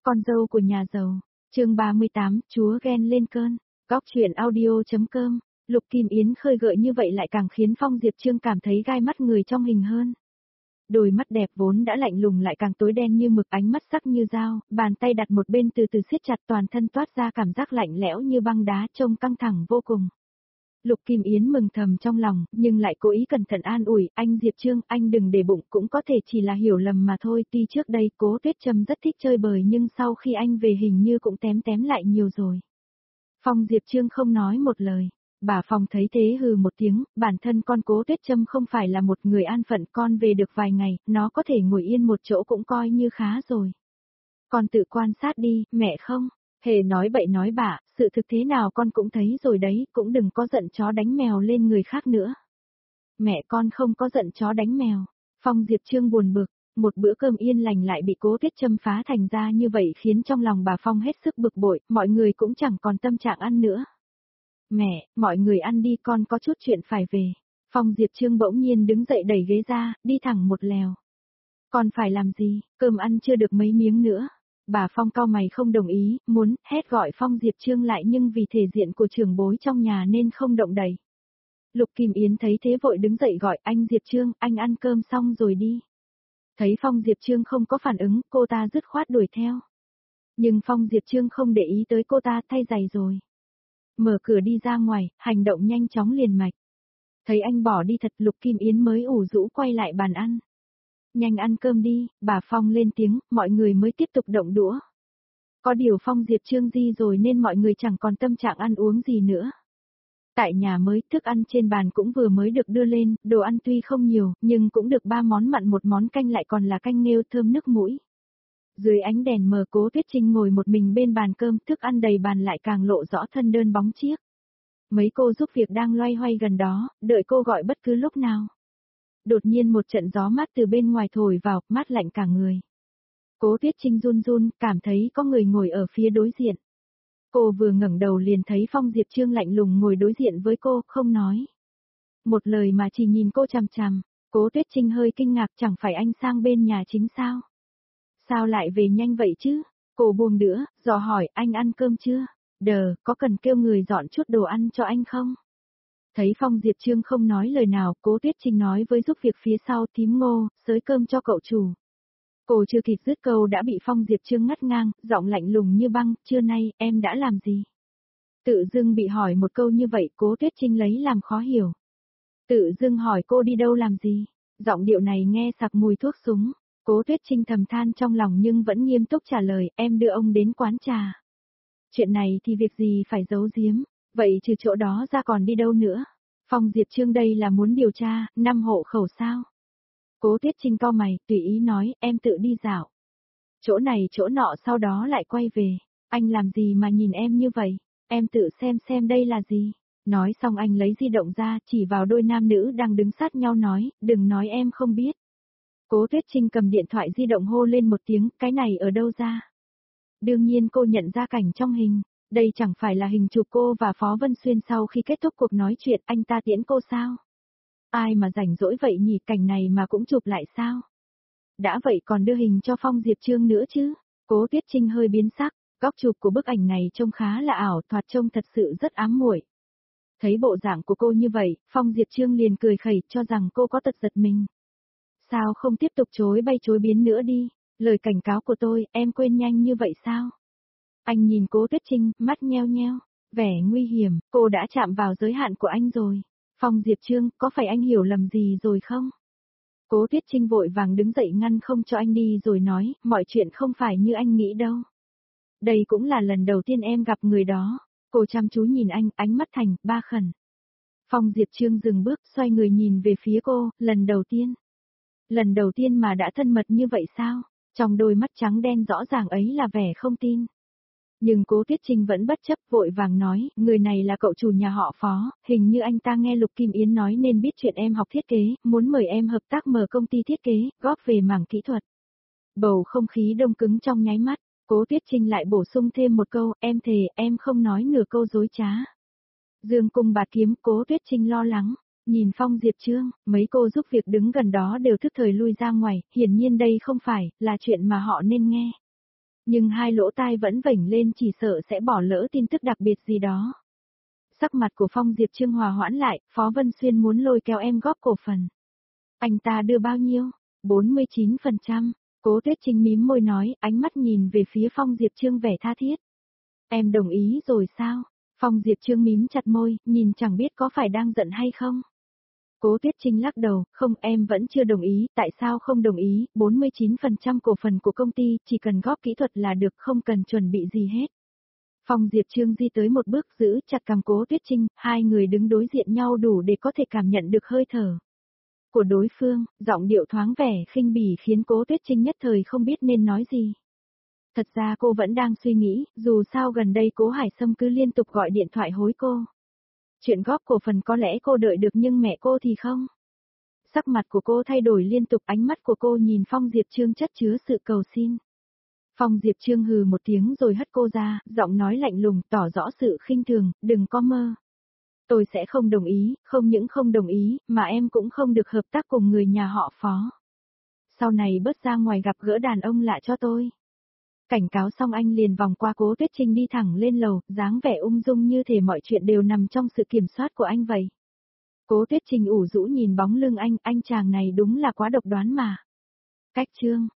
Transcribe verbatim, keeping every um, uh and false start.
Con dâu của nhà giàu, chương ba mươi tám, chúa ghen lên cơn, góc chuyện audio.com, Lục Kim Yến khơi gợi như vậy lại càng khiến Phong Diệp Trương cảm thấy gai mắt người trong hình hơn. Đôi mắt đẹp vốn đã lạnh lùng lại càng tối đen như mực, ánh mắt sắc như dao, bàn tay đặt một bên từ từ siết chặt, toàn thân toát ra cảm giác lạnh lẽo như băng đá, trông căng thẳng vô cùng. Lục Kim Yến mừng thầm trong lòng, nhưng lại cố ý cẩn thận an ủi, anh Diệp Trương, anh đừng để bụng, cũng có thể chỉ là hiểu lầm mà thôi, tuy trước đây Cố Tuyết Trâm rất thích chơi bời nhưng sau khi anh về hình như cũng tém tém lại nhiều rồi. Phong Diệp Trương không nói một lời. Bà Phong thấy thế hừ một tiếng, bản thân con Cố Tuyết Trâm không phải là một người an phận, con về được vài ngày, nó có thể ngồi yên một chỗ cũng coi như khá rồi. Con tự quan sát đi, mẹ không, hề nói bậy nói bạ, sự thực thế nào con cũng thấy rồi đấy, cũng đừng có giận chó đánh mèo lên người khác nữa. Mẹ con không có giận chó đánh mèo. Phong Diệp Trương buồn bực, một bữa cơm yên lành lại bị Cố Tuyết Trâm phá thành ra như vậy khiến trong lòng bà Phong hết sức bực bội, mọi người cũng chẳng còn tâm trạng ăn nữa. Mẹ, mọi người ăn đi, con có chút chuyện phải về. Phong Diệp Trương bỗng nhiên đứng dậy đẩy ghế ra, đi thẳng một lèo. Con phải làm gì, cơm ăn chưa được mấy miếng nữa. Bà Phong cau mày không đồng ý, muốn hét gọi Phong Diệp Trương lại nhưng vì thể diện của trưởng bối trong nhà nên không động đậy. Lục Kim Yến thấy thế vội đứng dậy gọi, anh Diệp Trương, anh ăn cơm xong rồi đi. Thấy Phong Diệp Trương không có phản ứng, cô ta dứt khoát đuổi theo. Nhưng Phong Diệp Trương không để ý tới cô ta, thay giày rồi. Mở cửa đi ra ngoài, hành động nhanh chóng liền mạch. Thấy anh bỏ đi thật, Lục Kim Yến mới ủ rũ quay lại bàn ăn. Nhanh ăn cơm đi, bà Phong lên tiếng, mọi người mới tiếp tục động đũa. Có điều Phong Diệp Trương di rồi nên mọi người chẳng còn tâm trạng ăn uống gì nữa. Tại nhà mới, thức ăn trên bàn cũng vừa mới được đưa lên, đồ ăn tuy không nhiều, nhưng cũng được ba món mặn một món canh, lại còn là canh nghêu thơm nức mũi. Dưới ánh đèn mờ, Cố Tuyết Trinh ngồi một mình bên bàn cơm, thức ăn đầy bàn lại càng lộ rõ thân đơn bóng chiếc. Mấy cô giúp việc đang loay hoay gần đó, đợi cô gọi bất cứ lúc nào. Đột nhiên một trận gió mát từ bên ngoài thổi vào, mát lạnh cả người. Cố Tuyết Trinh run run, cảm thấy có người ngồi ở phía đối diện. Cô vừa ngẩng đầu liền thấy Phong Diệp Trương lạnh lùng ngồi đối diện với cô, không nói một lời mà chỉ nhìn cô chằm chằm. Cố Tuyết Trinh hơi kinh ngạc, chẳng phải anh sang bên nhà chính sao? Sao lại về nhanh vậy chứ? Cô buông đũa, dò hỏi, anh ăn cơm chưa? Đờ, có cần kêu người dọn chút đồ ăn cho anh không? Thấy Phong Diệp Trương không nói lời nào, Cố Tuyết Trinh nói với giúp việc phía sau, thím Ngô, xới cơm cho cậu chủ. Cô chưa kịp dứt câu đã bị Phong Diệp Trương ngắt ngang, giọng lạnh lùng như băng, trưa nay, em đã làm gì? Tự dưng bị hỏi một câu như vậy, Cố Tuyết Trinh lấy làm khó hiểu. Tự dưng hỏi cô đi đâu làm gì? Giọng điệu này nghe sặc mùi thuốc súng. Cố Tuyết Trinh thầm than trong lòng nhưng vẫn nghiêm túc trả lời, em đưa ông đến quán trà. Chuyện này thì việc gì phải giấu giếm, vậy trừ chỗ đó ra còn đi đâu nữa? Phong Diệp Trương đây là muốn điều tra, năm hộ khẩu sao? Cố Tuyết Trinh cau mày, tùy ý nói, em tự đi dạo. Chỗ này chỗ nọ sau đó lại quay về, anh làm gì mà nhìn em như vậy, em tự xem xem đây là gì. Nói xong anh lấy di động ra, chỉ vào đôi nam nữ đang đứng sát nhau nói, đừng nói em không biết. Cố Tuyết Trinh cầm điện thoại di động hô lên một tiếng, cái này ở đâu ra? Đương nhiên cô nhận ra cảnh trong hình, đây chẳng phải là hình chụp cô và Phó Vân Xuyên sau khi kết thúc cuộc nói chuyện, anh ta tiễn cô sao? Ai mà rảnh rỗi vậy nhỉ, cảnh này mà cũng chụp lại sao? Đã vậy còn đưa hình cho Phong Diệp Trương nữa chứ? Cố Tuyết Trinh hơi biến sắc, góc chụp của bức ảnh này trông khá là ảo, thoạt trông thật sự rất ám muội. Thấy bộ dạng của cô như vậy, Phong Diệp Trương liền cười khẩy cho rằng cô có tật giật mình. Sao không tiếp tục chối bay chối biến nữa đi, lời cảnh cáo của tôi, em quên nhanh như vậy sao? Anh nhìn Cố Tuyết Trinh, mắt nheo nheo, vẻ nguy hiểm, cô đã chạm vào giới hạn của anh rồi. Phong Diệp Trương, có phải anh hiểu lầm gì rồi không? Cố Tuyết Trinh vội vàng đứng dậy ngăn không cho anh đi rồi nói, mọi chuyện không phải như anh nghĩ đâu. Đây cũng là lần đầu tiên em gặp người đó. Cô chăm chú nhìn anh, ánh mắt thành, ba khẩn. Phong Diệp Trương dừng bước, xoay người nhìn về phía cô, lần đầu tiên. Lần đầu tiên mà đã thân mật như vậy sao? Trong đôi mắt trắng đen rõ ràng ấy là vẻ không tin. Nhưng Cố Tuyết Trinh vẫn bất chấp, vội vàng nói, người này là cậu chủ nhà họ Phó, hình như anh ta nghe Lục Kim Yến nói nên biết chuyện em học thiết kế, muốn mời em hợp tác mở công ty thiết kế, góp về mảng kỹ thuật. Bầu không khí đông cứng trong nháy mắt, Cố Tuyết Trinh lại bổ sung thêm một câu, em thề, em không nói nửa câu dối trá. Dương cung bạt kiếm, Cố Tuyết Trinh lo lắng, nhìn Phong Diệp Trương, mấy cô giúp việc đứng gần đó đều thức thời lui ra ngoài, hiển nhiên đây không phải là chuyện mà họ nên nghe. Nhưng hai lỗ tai vẫn vểnh lên chỉ sợ sẽ bỏ lỡ tin tức đặc biệt gì đó. Sắc mặt của Phong Diệp Trương hòa hoãn lại, Phó Vân Xuyên muốn lôi kéo em góp cổ phần. Anh ta đưa bao nhiêu? bốn mươi chín phần trăm. Cố Tuyết Trinh mím môi nói, ánh mắt nhìn về phía Phong Diệp Trương vẻ tha thiết. Em đồng ý rồi sao? Phong Diệp Trương mím chặt môi, nhìn chẳng biết có phải đang giận hay không. Cố Tuyết Trinh lắc đầu, không em vẫn chưa đồng ý, tại sao không đồng ý, bốn mươi chín phần trăm cổ phần của công ty, chỉ cần góp kỹ thuật là được, không cần chuẩn bị gì hết. Phong Diệp Trương di tới một bước giữ chặt cằm Cố Tuyết Trinh, hai người đứng đối diện nhau đủ để có thể cảm nhận được hơi thở của đối phương, giọng điệu thoáng vẻ khinh bỉ khiến Cố Tuyết Trinh nhất thời không biết nên nói gì. Thật ra cô vẫn đang suy nghĩ, dù sao gần đây Cố Hải Sâm cứ liên tục gọi điện thoại hối cô. Chuyện góp cổ phần có lẽ cô đợi được nhưng mẹ cô thì không. Sắc mặt của cô thay đổi liên tục, ánh mắt của cô nhìn Phong Diệp Trương chất chứa sự cầu xin. Phong Diệp Trương hừ một tiếng rồi hất cô ra, giọng nói lạnh lùng tỏ rõ sự khinh thường, đừng có mơ. Tôi sẽ không đồng ý, không những không đồng ý, mà em cũng không được hợp tác cùng người nhà họ Phó. Sau này bớt ra ngoài gặp gỡ đàn ông lạ cho tôi. Cảnh cáo xong anh liền vòng qua Cố Tuyết Trinh đi thẳng lên lầu, dáng vẻ ung dung như thể mọi chuyện đều nằm trong sự kiểm soát của anh vậy. Cố Tuyết Trinh ủ rũ nhìn bóng lưng anh, anh chàng này đúng là quá độc đoán mà. Cách chương